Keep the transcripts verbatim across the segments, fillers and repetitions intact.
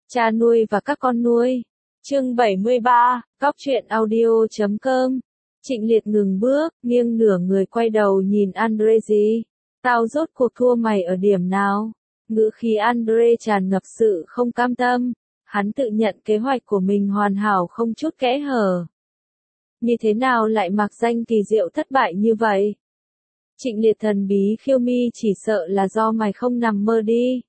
Cha nuôi và các con nuôi. Chương bảy mươi ba, Cóc truyện audio chấm com. Trịnh Liệt ngừng bước, nghiêng nửa người quay đầu nhìn Andre. Tao rốt cuộc thua mày ở điểm nào? Ngữ khí Andre tràn ngập sự không cam tâm. Hắn tự nhận kế hoạch của mình hoàn hảo không chút kẽ hở. Như thế nào lại mặc danh kỳ diệu thất bại như vậy? Trịnh Liệt thần bí khiêu mi, chỉ sợ là do mày không nằm mơ đi.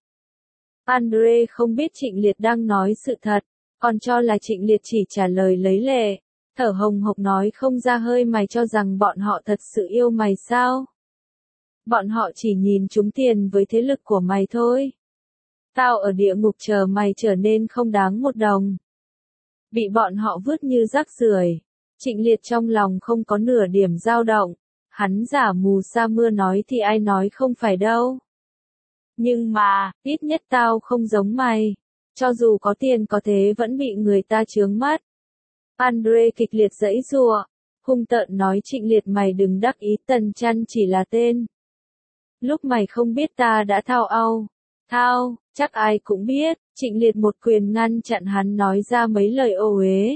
Andre không biết Trịnh Liệt đang nói sự thật, còn cho là Trịnh Liệt chỉ trả lời lấy lệ, thở hồng hộc nói không ra hơi. Mày cho rằng bọn họ thật sự yêu mày sao? Bọn họ chỉ nhìn trúng tiền với thế lực của mày thôi. Tao ở địa ngục chờ mày trở nên không đáng một đồng. Bị bọn họ vứt như rác rưởi. Trịnh Liệt trong lòng không có nửa điểm dao động. Hắn giả mù sa mưa nói thì ai nói không phải đâu. Nhưng mà, ít nhất tao không giống mày. Cho dù có tiền có thế vẫn bị người ta chướng mắt. Andre kịch liệt giãy giụa, hung tợn nói Trịnh Liệt mày đừng đắc ý, Tần Chăn chỉ là tên. Lúc mày không biết ta đã thao ao. Thao, chắc ai cũng biết. Trịnh Liệt một quyền ngăn chặn hắn nói ra mấy lời ô uế.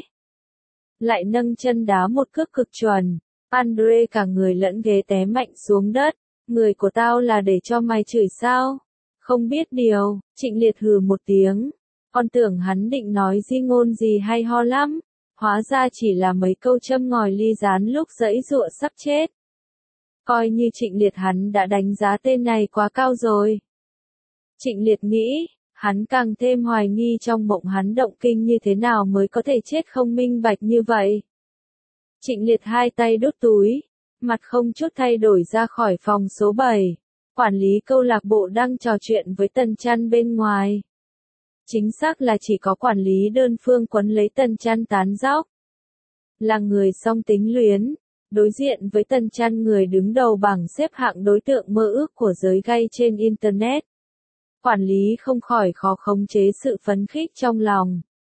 Lại nâng chân đá một cước cực chuẩn. Andre cả người lẫn ghế té mạnh xuống đất. Người của tao là để cho mày chửi sao? Không biết điều. Trịnh Liệt hừ một tiếng. Con tưởng hắn định nói di ngôn gì hay ho lắm. Hóa ra chỉ là mấy câu châm ngòi ly gián lúc giãy giụa sắp chết. Coi như Trịnh Liệt hắn đã đánh giá tên này quá cao rồi. Trịnh Liệt nghĩ, hắn càng thêm hoài nghi trong mộng hắn động kinh như thế nào mới có thể chết không minh bạch như vậy. Trịnh Liệt hai tay đút túi, mặt không chút thay đổi ra khỏi phòng số bảy. Quản lý câu lạc bộ đang trò chuyện với Tần Chăn bên ngoài. Chính xác là chỉ có quản lý đơn phương quấn lấy Tần Chăn tán dóc. Là người song tính luyến, đối diện với Tần Chăn người đứng đầu bảng xếp hạng đối tượng mơ ước của giới gay trên Internet. Quản lý không khỏi khó khống chế sự phấn khích trong lòng.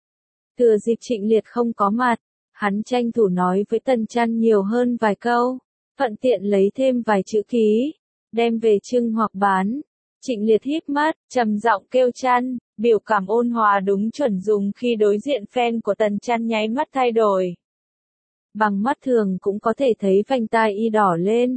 Thừa dịp Trịnh Liệt không có mặt, hắn tranh thủ nói với Tần Chăn nhiều hơn vài câu, thuận tiện lấy thêm vài chữ ký, đem về trưng hoặc bán. Trịnh Liệt híp mắt, trầm giọng kêu Chăn, biểu cảm ôn hòa đúng chuẩn dùng khi đối diện fan của Tần Chăn nháy mắt thay đổi. Bằng mắt thường cũng có thể thấy vành tai y đỏ lên.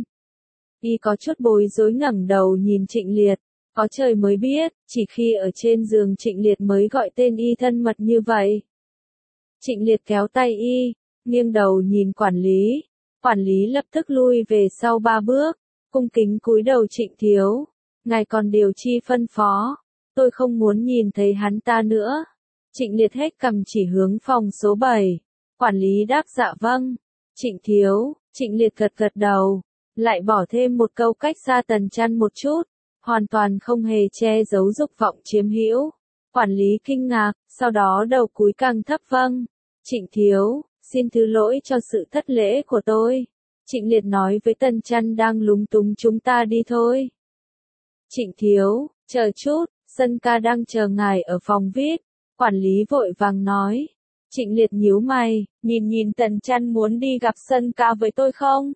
Y có chút bối rối ngẩng đầu nhìn Trịnh Liệt, có trời mới biết, chỉ khi ở trên giường Trịnh Liệt mới gọi tên y thân mật như vậy. Trịnh Liệt kéo tay y, nghiêng đầu nhìn quản lý, quản lý lập tức lui về sau ba bước, cung kính cúi đầu Trịnh thiếu, ngài còn điều chi phân phó, tôi không muốn nhìn thấy hắn ta nữa. Trịnh Liệt hết cầm chỉ hướng phòng số bảy, quản lý đáp dạ vâng, Trịnh thiếu, Trịnh Liệt gật gật đầu, lại bỏ thêm một câu cách xa Tần Chăn một chút, hoàn toàn không hề che giấu dục vọng chiếm hữu. Quản lý kinh ngạc, sau đó đầu cúi càng thấp vâng, Trịnh thiếu, xin thứ lỗi cho sự thất lễ của tôi. Trịnh Liệt nói với Tần Chăn đang lúng túng chúng ta đi thôi. Trịnh thiếu, chờ chút, Sân ca đang chờ ngài ở phòng vi ai pi, quản lý vội vàng nói. Trịnh Liệt nhíu mày, nhìn nhìn Tần Chăn muốn đi gặp Sân ca với tôi không?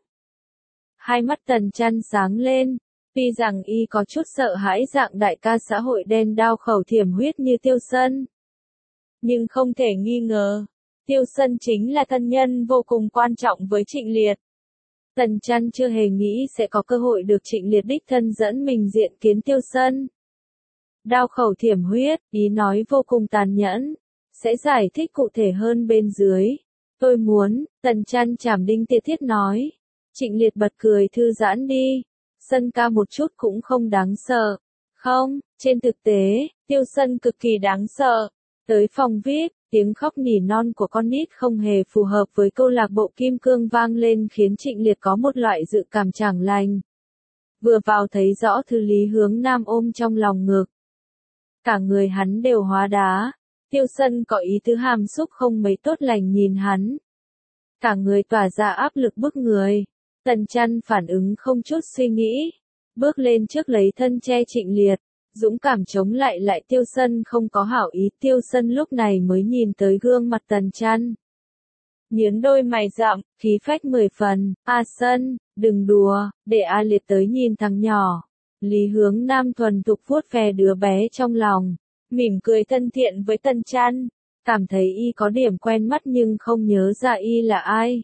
Hai mắt Tần Chăn sáng lên, tuy rằng y có chút sợ hãi dạng đại ca xã hội đen đao khẩu thiểm huyết như Tiêu Sân. Nhưng không thể nghi ngờ, Tiêu Sân chính là thân nhân vô cùng quan trọng với Trịnh Liệt. Tần Chăn chưa hề nghĩ sẽ có cơ hội được Trịnh Liệt đích thân dẫn mình diện kiến Tiêu Sân. Đao khẩu thiểm huyết, ý nói vô cùng tàn nhẫn. Sẽ giải thích cụ thể hơn bên dưới. Tôi muốn, Tần Chăn chảm đinh tiệt thiết nói. Trịnh Liệt bật cười thư giãn đi. Sân ca một chút cũng không đáng sợ. Không, trên thực tế, Tiêu Sân cực kỳ đáng sợ. Tới phòng vi ai pi, tiếng khóc nỉ non của con nít không hề phù hợp với câu lạc bộ Kim Cương vang lên khiến Trịnh Liệt có một loại dự cảm chẳng lành. Vừa vào thấy rõ Thư Lý Hướng Nam ôm trong lòng ngực. Cả người hắn đều hóa đá. Tiêu Sân có ý tứ hàm xúc không mấy tốt lành nhìn hắn. Cả người tỏa ra áp lực bức người. Tần Chăn phản ứng không chút suy nghĩ. Bước lên trước lấy thân che Trịnh Liệt. Dũng cảm chống lại lại Tiêu Sân không có hảo ý. Tiêu Sân lúc này mới nhìn tới gương mặt Tần Chăn. Nhướng đôi mày rậm, khí phách mười phần. A Sân, đừng đùa, để A Liệt tới nhìn thằng nhỏ. Lý Hướng Nam thuần thục vuốt ve đứa bé trong lòng. mỉm cười thân thiện với Tần Chăn, cảm thấy y có điểm quen mắt nhưng không nhớ ra y là ai.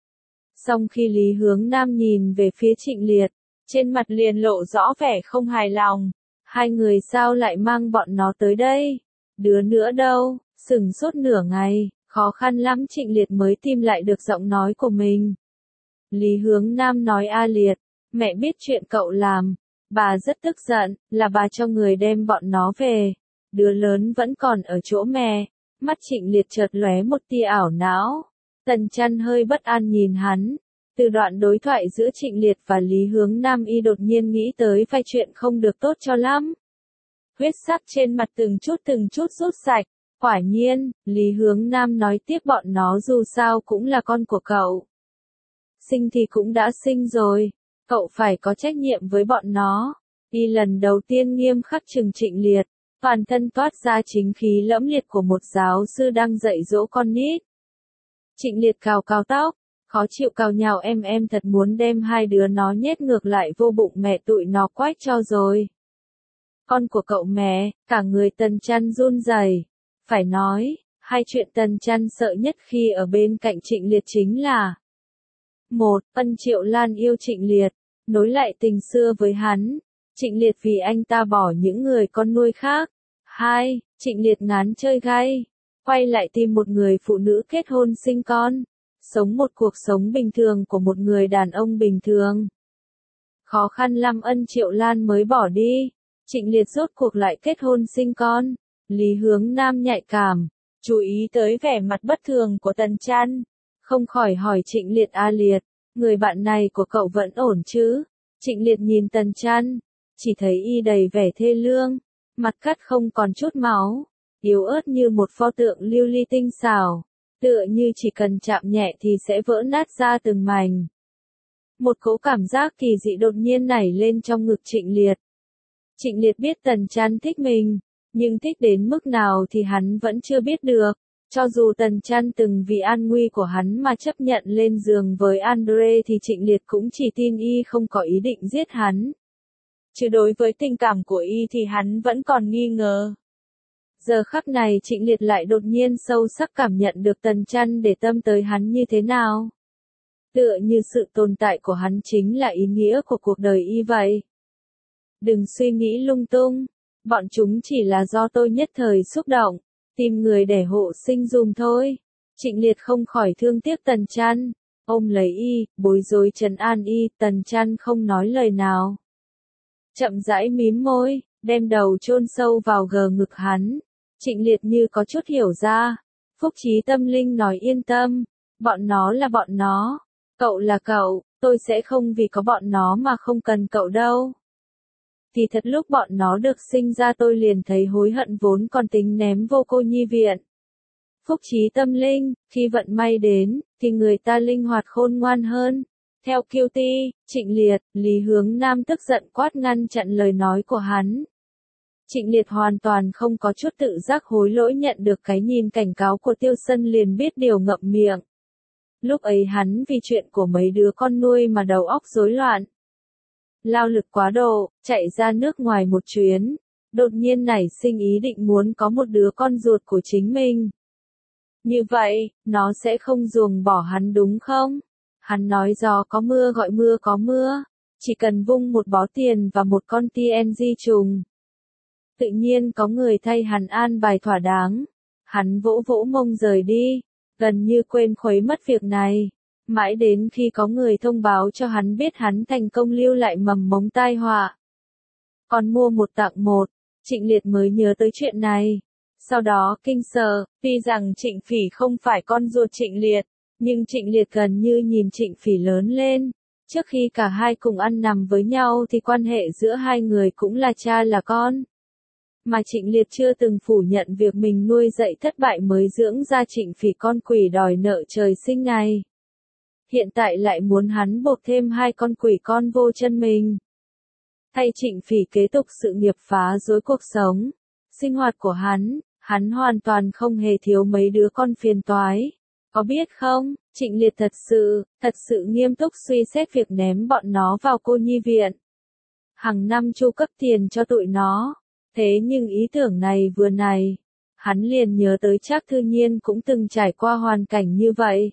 Song khi Lý Hướng Nam nhìn về phía Trịnh Liệt, trên mặt liền lộ rõ vẻ không hài lòng. Hai người sao lại mang bọn nó tới đây? Đứa nữa đâu? Sửng sốt nửa ngày, khó khăn lắm Trịnh Liệt mới tìm lại được giọng nói của mình. Lý Hướng Nam nói: A Liệt, mẹ biết chuyện cậu làm, bà rất tức giận, là bà cho người đem bọn nó về. Đứa lớn vẫn còn ở chỗ mẹ. Mắt Trịnh Liệt chợt lóe một tia ảo não. Tần Chăn hơi bất an nhìn hắn. Từ đoạn đối thoại giữa Trịnh Liệt và Lý Hướng Nam y đột nhiên nghĩ tới vài chuyện không được tốt cho lắm. Huyết sắc trên mặt từng chút từng chút rút sạch. Quả nhiên, Lý Hướng Nam nói tiếp bọn nó dù sao cũng là con của cậu. Sinh thì cũng đã sinh rồi, cậu phải có trách nhiệm với bọn nó. Y lần đầu tiên nghiêm khắc trừng Trịnh Liệt, toàn thân toát ra chính khí lẫm liệt của một giáo sư đang dạy dỗ con nít. Trịnh Liệt cào cào tóc, khó chịu cào nhào: em em thật muốn đem hai đứa nó nhét ngược lại vô bụng mẹ tụi nó quách cho rồi. Con của cậu mẹ, cả người Tần Chăn run rẩy. Phải nói, hai chuyện Tần Chăn sợ nhất khi ở bên cạnh Trịnh Liệt chính là: một. Ân Triệu Lan yêu Trịnh Liệt, nối lại tình xưa với hắn. Trịnh Liệt vì anh ta bỏ những người con nuôi khác. hai. Trịnh Liệt ngán chơi gay, quay lại tìm một người phụ nữ kết hôn sinh con, sống một cuộc sống bình thường của một người đàn ông bình thường. Khó khăn lắm Ân Triệu Lan mới bỏ đi, Trịnh Liệt rốt cuộc lại kết hôn sinh con. Lý Hướng Nam nhạy cảm, chú ý tới vẻ mặt bất thường của Tần Chăn, không khỏi hỏi Trịnh Liệt: A Liệt, người bạn này của cậu vẫn ổn chứ? Trịnh Liệt nhìn Tần Chăn, chỉ thấy y đầy vẻ thê lương, mặt cắt không còn chút máu, yếu ớt như một pho tượng lưu ly tinh xảo, tựa như chỉ cần chạm nhẹ thì sẽ vỡ nát ra từng mảnh. Một cỗ cảm giác kỳ dị đột nhiên nảy lên trong ngực Trịnh Liệt. Trịnh Liệt biết Tần Chăn thích mình, nhưng thích đến mức nào thì hắn vẫn chưa biết được. Cho dù Tần Chăn từng vì an nguy của hắn mà chấp nhận lên giường với Andre thì Trịnh Liệt cũng chỉ tin y không có ý định giết hắn. Chứ đối với tình cảm của y thì hắn vẫn còn nghi ngờ. Giờ khắc này Trịnh Liệt lại đột nhiên sâu sắc cảm nhận được Tần Chăn để tâm tới hắn như thế nào. Tựa như sự tồn tại của hắn chính là ý nghĩa của cuộc đời y vậy. Đừng suy nghĩ lung tung, bọn chúng chỉ là do tôi nhất thời xúc động, tìm người để hộ sinh dùm thôi. Trịnh Liệt không khỏi thương tiếc Tần Chăn, ôm lấy y, bối rối trấn an y. Tần Chăn không nói lời nào, chậm rãi mím môi, đem đầu chôn sâu vào gờ ngực hắn. Trịnh Liệt như có chút hiểu ra. Phúc trí tâm linh nói: yên tâm, bọn nó là bọn nó, cậu là cậu, tôi sẽ không vì có bọn nó mà không cần cậu đâu. Thì thật lúc bọn nó được sinh ra tôi liền thấy hối hận, vốn còn tính ném vô cô nhi viện. Phúc trí tâm linh, khi vận may đến, thì người ta linh hoạt khôn ngoan hơn. Theo Kiêu Ti, Trịnh Liệt, Lý Hướng Nam tức giận quát ngăn chặn lời nói của hắn. Trịnh Liệt hoàn toàn không có chút tự giác hối lỗi, nhận được cái nhìn cảnh cáo của Tiêu Sân liền biết điều ngậm miệng. Lúc ấy hắn vì chuyện của mấy đứa con nuôi mà đầu óc rối loạn. Lao lực quá độ, chạy ra nước ngoài một chuyến, đột nhiên nảy sinh ý định muốn có một đứa con ruột của chính mình. Như vậy, nó sẽ không ruồng bỏ hắn đúng không? Hắn nói gió có mưa gọi mưa có mưa, chỉ cần vung một bó tiền và một con tê en giê trùng. Tự nhiên có người thay hắn an bài thỏa đáng. Hắn vỗ vỗ mông rời đi, gần như quên khuấy mất việc này. Mãi đến khi có người thông báo cho hắn biết hắn thành công lưu lại mầm mống tai họa. Còn mua một tặng một, Trịnh Liệt mới nhớ tới chuyện này. Sau đó kinh sợ, tuy rằng Trịnh Phỉ không phải con ruột Trịnh Liệt, nhưng Trịnh Liệt gần như nhìn Trịnh Phỉ lớn lên. Trước khi cả hai cùng ăn nằm với nhau thì quan hệ giữa hai người cũng là cha là con. Mà Trịnh Liệt chưa từng phủ nhận việc mình nuôi dạy thất bại mới dưỡng ra Trịnh Phỉ con quỷ đòi nợ trời sinh này. Hiện tại lại muốn hắn buộc thêm hai con quỷ con vô chân mình. Thay Trịnh Phỉ kế tục sự nghiệp phá rối cuộc sống, sinh hoạt của hắn, hắn hoàn toàn không hề thiếu mấy đứa con phiền toái. Có biết không, Trịnh Liệt thật sự, thật sự nghiêm túc suy xét việc ném bọn nó vào cô nhi viện. Hàng năm chu cấp tiền cho tụi nó. Thế nhưng ý tưởng này vừa này, hắn liền nhớ tới Trác Thư Nhiên cũng từng trải qua hoàn cảnh như vậy.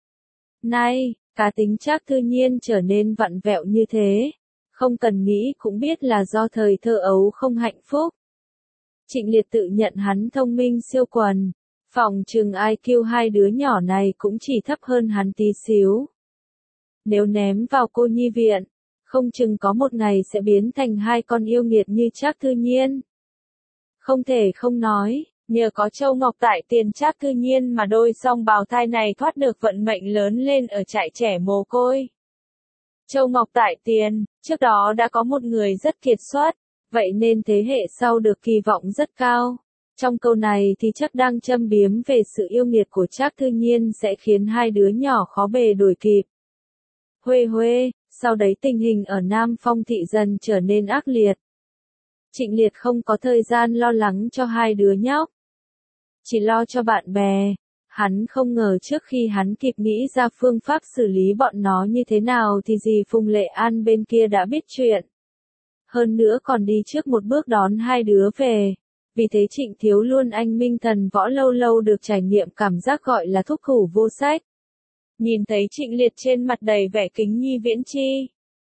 Nay, cá tính Trác Thư Nhiên trở nên vặn vẹo như thế, không cần nghĩ cũng biết là do thời thơ ấu không hạnh phúc. Trịnh Liệt tự nhận hắn thông minh siêu quần, phòng chừng i kiu hai đứa nhỏ này cũng chỉ thấp hơn hắn tí xíu. Nếu ném vào cô nhi viện, không chừng có một ngày sẽ biến thành hai con yêu nghiệt như Trác Thư Nhiên. Không thể không nói, nhờ có Châu Ngọc tại tiền Trác Thư Nhiên mà đôi song bào thai này thoát được vận mệnh lớn lên ở trại trẻ mồ côi. Châu Ngọc tại tiền, trước đó đã có một người rất kiệt xuất, vậy nên thế hệ sau được kỳ vọng rất cao. Trong câu này thì chắc đang châm biếm về sự yêu nghiệt của Trác Thư Nhiên sẽ khiến hai đứa nhỏ khó bề đuổi kịp. Huê huê, sau đấy tình hình ở Nam Phong thị dần trở nên ác liệt. Trịnh Liệt không có thời gian lo lắng cho hai đứa nhóc, chỉ lo cho bạn bè. Hắn không ngờ trước khi hắn kịp nghĩ ra phương pháp xử lý bọn nó như thế nào thì dì Phùng Lệ An bên kia đã biết chuyện. Hơn nữa còn đi trước một bước đón hai đứa về. Vì thế Trịnh Thiếu luôn anh minh thần võ lâu lâu được trải nghiệm cảm giác gọi là thúc thủ vô sách. Nhìn thấy Trịnh Liệt trên mặt đầy vẻ kính nhi viễn chi.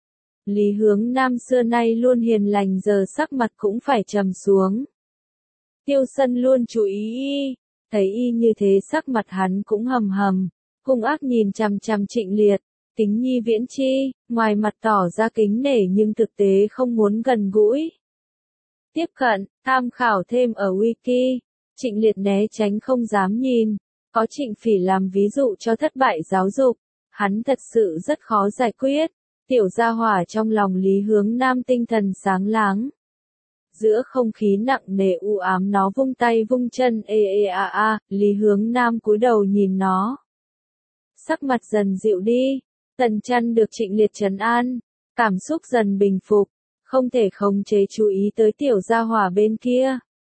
Lý Hướng Nam xưa nay luôn hiền lành giờ sắc mặt cũng phải trầm xuống. Tiêu Sân luôn chú ý y, thấy y như thế sắc mặt hắn cũng hầm hầm, hung ác nhìn chằm chằm Trịnh Liệt, kính nhi viễn chi, ngoài mặt tỏ ra kính nể nhưng thực tế không muốn gần gũi. Tiếp cận, tham khảo thêm ở wiki, Trịnh Liệt né tránh không dám nhìn, có Trịnh Phỉ làm ví dụ cho thất bại giáo dục, hắn thật sự rất khó giải quyết. Tiểu gia hỏa trong lòng Lý Hướng Nam tinh thần sáng láng. Giữa không khí nặng nề u ám nó vung tay vung chân ê ê a a, Lý Hướng Nam cúi đầu nhìn nó. Sắc mặt dần dịu đi, Tần Chăn được Trịnh Liệt trấn an, cảm xúc dần bình phục, không thể khống chế chú ý tới tiểu gia hỏa bên kia.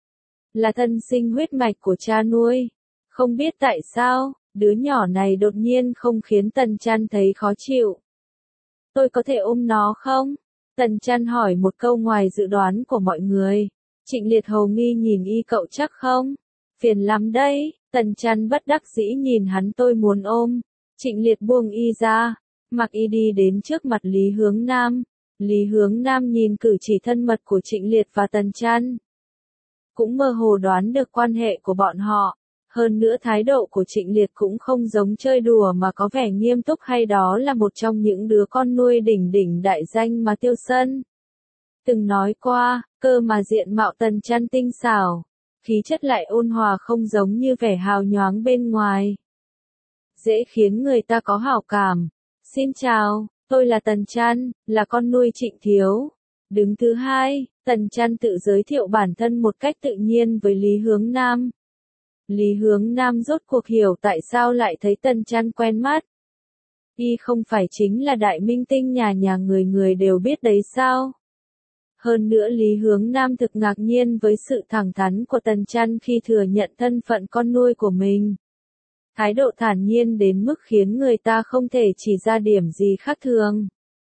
Là thân sinh huyết mạch của cha nuôi, không biết tại sao, đứa nhỏ này đột nhiên không khiến Tần Chăn thấy khó chịu. Tôi có thể ôm nó không? Tần Chăn hỏi một câu ngoài dự đoán của mọi người. Trịnh Liệt hầu nghi nhìn y cậu chắc không? Phiền lắm đấy. Tần Chăn bất đắc dĩ nhìn hắn tôi muốn ôm. Trịnh Liệt buông y ra. Mặc y đi đến trước mặt Lý Hướng Nam. Lý Hướng Nam nhìn cử chỉ thân mật của Trịnh Liệt và Tần Chăn. Cũng mơ hồ đoán được quan hệ của bọn họ. Hơn nữa thái độ của Trịnh Liệt cũng không giống chơi đùa mà có vẻ nghiêm túc hay đó là một trong những đứa con nuôi đỉnh đỉnh đại danh mà Tiêu Sân từng nói qua, cơ mà diện mạo Tần Chăn tinh xảo, khí chất lại ôn hòa không giống như vẻ hào nhoáng bên ngoài. Dễ khiến người ta có hảo cảm. Xin chào, tôi là Tần Chăn, là con nuôi Trịnh Thiếu. Đứng thứ hai, Tần Chăn tự giới thiệu bản thân một cách tự nhiên với Lý Hướng Nam. Lý Hướng Nam rốt cuộc hiểu tại sao lại thấy Tần Chăn quen mắt. Y không phải chính là đại minh tinh nhà nhà người người đều biết đấy sao? Hơn nữa Lý Hướng Nam thực ngạc nhiên với sự thẳng thắn của Tần Chăn khi thừa nhận thân phận con nuôi của mình. Thái độ thản nhiên đến mức khiến người ta không thể chỉ ra điểm gì khác thường.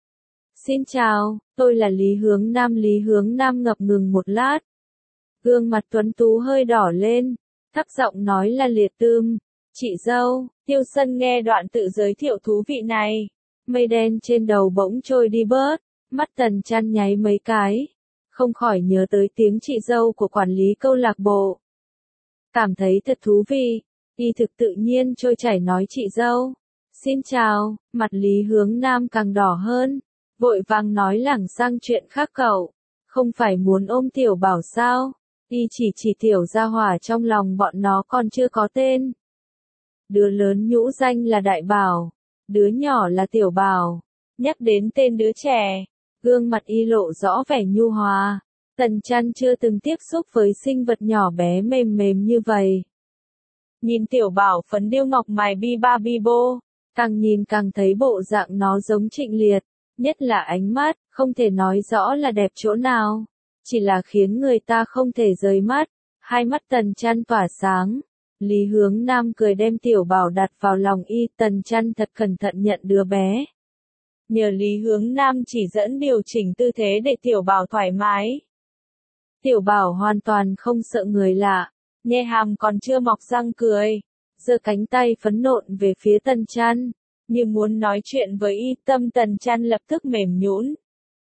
Xin chào, tôi là Lý Hướng Nam. Lý Hướng Nam ngập ngừng một lát. Gương mặt tuấn tú hơi đỏ lên. Thấp giọng nói là Liệt Tươm, chị dâu. Tiêu Sân nghe đoạn tự giới thiệu thú vị này, mây đen trên đầu bỗng trôi đi bớt, mắt Tần Chăn nháy mấy cái, không khỏi nhớ tới tiếng chị dâu của quản lý câu lạc bộ. Cảm thấy thật thú vị, y thực tự nhiên trôi chảy nói chị dâu. Xin chào, mặt Lý Hướng Nam càng đỏ hơn, vội vàng nói lảng sang chuyện khác cậu, không phải muốn ôm Tiểu Bảo sao? Y chỉ chỉ tiểu gia hỏa trong lòng bọn nó còn chưa có tên. Đứa lớn nhũ danh là Đại Bảo, đứa nhỏ là Tiểu Bảo. Nhắc đến tên đứa trẻ, gương mặt y lộ rõ vẻ nhu hòa. Tần Chăn chưa từng tiếp xúc với sinh vật nhỏ bé mềm mềm như vậy. Nhìn Tiểu Bảo phấn điêu ngọc mài bi ba bi bô, càng nhìn càng thấy bộ dạng nó giống Trịnh Liệt, nhất là ánh mắt, không thể nói rõ là đẹp chỗ nào. Chỉ là khiến người ta không thể rời mắt, hai mắt Tần Chăn tỏa sáng. Lý Hướng Nam cười đem Tiểu Bảo đặt vào lòng y, Tần Chăn thật cẩn thận nhận đứa bé. Nhờ Lý Hướng Nam chỉ dẫn điều chỉnh tư thế để Tiểu Bảo thoải mái. Tiểu Bảo hoàn toàn không sợ người lạ, nhe hàm còn chưa mọc răng cười, giơ cánh tay phấn nộn về phía Tần Chăn, như muốn nói chuyện với y. Tâm Tần Chăn lập tức mềm nhũn.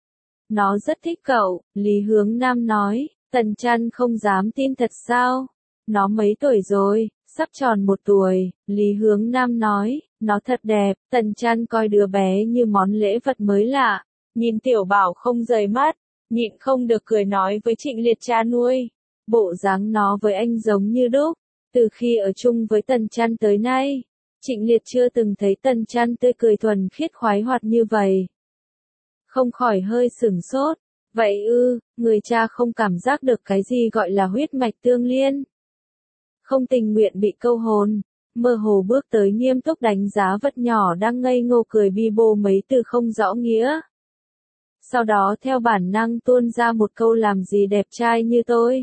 Nó rất thích cậu, Lý Hướng Nam nói. Tần Chăn không dám tin thật sao? Nó mấy tuổi rồi? Sắp tròn một tuổi, Lý Hướng Nam nói. Nó thật đẹp. Tần Chăn coi đứa bé như món lễ vật mới lạ. Nhìn Tiểu Bảo không rời mắt, nhịn không được cười nói với Trịnh Liệt cha nuôi. Bộ dáng nó với anh giống như đúc. Từ khi ở chung với Tần Chăn tới nay, Trịnh Liệt chưa từng thấy Tần Chăn tươi cười thuần khiết khoái hoạt như vậy. Không khỏi hơi sửng sốt. Vậy ư, người cha không cảm giác được cái gì gọi là huyết mạch tương liên. Không tình nguyện bị câu hồn, mơ hồ bước tới nghiêm túc đánh giá vật nhỏ đang ngây ngô cười bi bô mấy từ không rõ nghĩa. Sau đó theo bản năng tuôn ra một câu làm gì đẹp trai như tôi.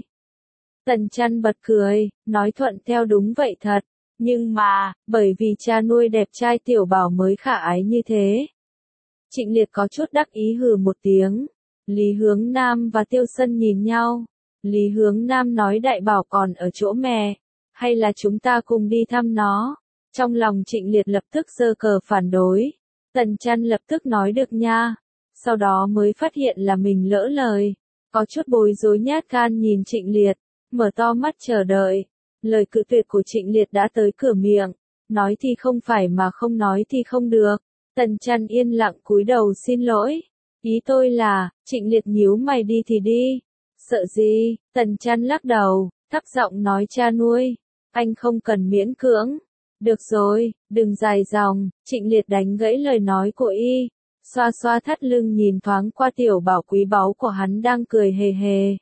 Tần Chăn bật cười, nói thuận theo đúng vậy thật. Nhưng mà, bởi vì cha nuôi đẹp trai Tiểu Bảo mới khả ái như thế. Trịnh Liệt có chút đắc ý hừ một tiếng. Lý Hướng Nam và Tiêu Sân nhìn nhau. Lý Hướng Nam nói Đại Bảo còn ở chỗ mẹ, hay là chúng ta cùng đi thăm nó. Trong lòng Trịnh Liệt lập tức giơ cờ phản đối. Tần Chăn lập tức nói được nha. Sau đó mới phát hiện là mình lỡ lời. Có chút bối rối nhát gan nhìn Trịnh Liệt, mở to mắt chờ đợi. Lời cự tuyệt của Trịnh Liệt đã tới cửa miệng. Nói thì không phải mà không nói thì không được. Tần Chăn yên lặng cúi đầu xin lỗi. Ý tôi là, Trịnh Liệt nhíu mày đi thì đi. Sợ gì? Tần Chăn lắc đầu, thấp giọng nói cha nuôi. Anh không cần miễn cưỡng. Được rồi, đừng dài dòng. Trịnh Liệt đánh gãy lời nói của y. Xoa xoa thắt lưng nhìn thoáng qua Tiểu Bảo quý báu của hắn đang cười hề hề.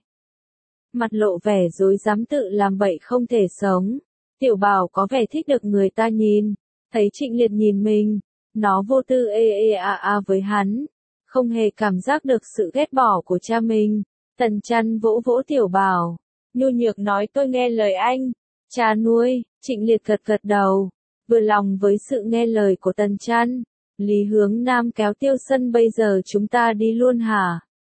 Mặt lộ vẻ dối dám tự làm bậy không thể sống. Tiểu Bảo có vẻ thích được người ta nhìn. Thấy Trịnh Liệt nhìn mình, nó vô tư ê ê a a với hắn. Không hề cảm giác được sự ghét bỏ của cha mình. Tần Chăn vỗ vỗ Tiểu Bảo, nhu nhược nói tôi nghe lời anh. Cha nuôi, Trịnh Liệt gật gật đầu, vừa lòng với sự nghe lời của Tần Chăn. Lý Hướng Nam kéo Tiêu Sân bây giờ chúng ta đi luôn hả?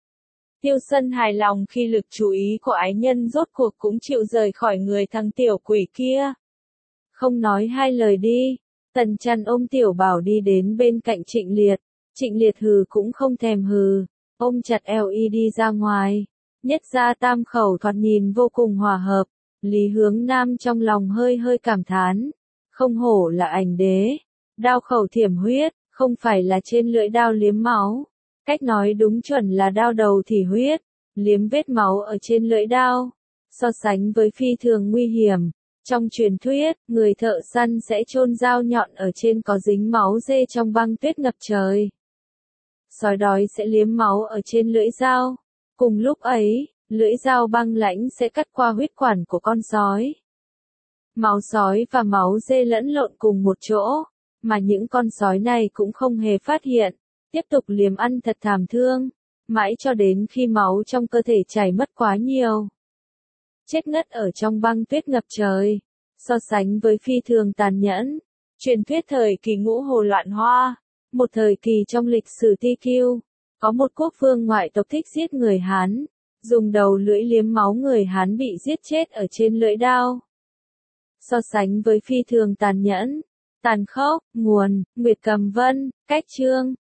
Tiêu Sân hài lòng khi lực chú ý của ái nhân rốt cuộc cũng chịu rời khỏi người thằng tiểu quỷ kia. Không nói hai lời đi. Tần Chăn ôm Tiểu Bảo đi đến bên cạnh Trịnh Liệt. Trịnh Liệt hừ cũng không thèm hừ, ôm chặt eo y đi ra ngoài. Nhất gia tam khẩu thoạt nhìn vô cùng hòa hợp. Lý Hướng Nam trong lòng hơi hơi cảm thán. Không hổ là ảnh đế. Đao khẩu thiểm huyết, không phải là trên lưỡi đao liếm máu. Cách nói đúng chuẩn là đao đầu thì huyết, liếm vết máu ở trên lưỡi đao. So sánh với phi thường nguy hiểm. Trong truyền thuyết, người thợ săn sẽ chôn dao nhọn ở trên có dính máu dê trong băng tuyết ngập trời. Sói đói sẽ liếm máu ở trên lưỡi dao. Cùng lúc ấy, lưỡi dao băng lãnh sẽ cắt qua huyết quản của con sói. Máu sói và máu dê lẫn lộn cùng một chỗ, mà những con sói này cũng không hề phát hiện, tiếp tục liếm ăn thật thảm thương, mãi cho đến khi máu trong cơ thể chảy mất quá nhiều. Chết ngất ở trong băng tuyết ngập trời, so sánh với phi thường tàn nhẫn. Truyền thuyết thời kỳ ngũ hồ loạn hoa, một thời kỳ trong lịch sử Ti Kiêu, có một quốc vương ngoại tộc thích giết người Hán, dùng đầu lưỡi liếm máu người Hán bị giết chết ở trên lưỡi đao. So sánh với phi thường tàn nhẫn, tàn khốc, nguồn, Nguyệt Cầm Vân, Cách Chương,